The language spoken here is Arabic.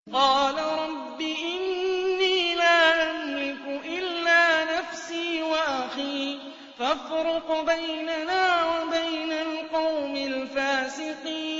قَالَ رَبِّ إِنِّي لَا أَمْلِكُ إِلَّا نَفْسِي وَأَخِي فَافْرُقْ بَيْنَنَا وَبَيْنَ الْقَوْمِ الْفَاسِقِينَ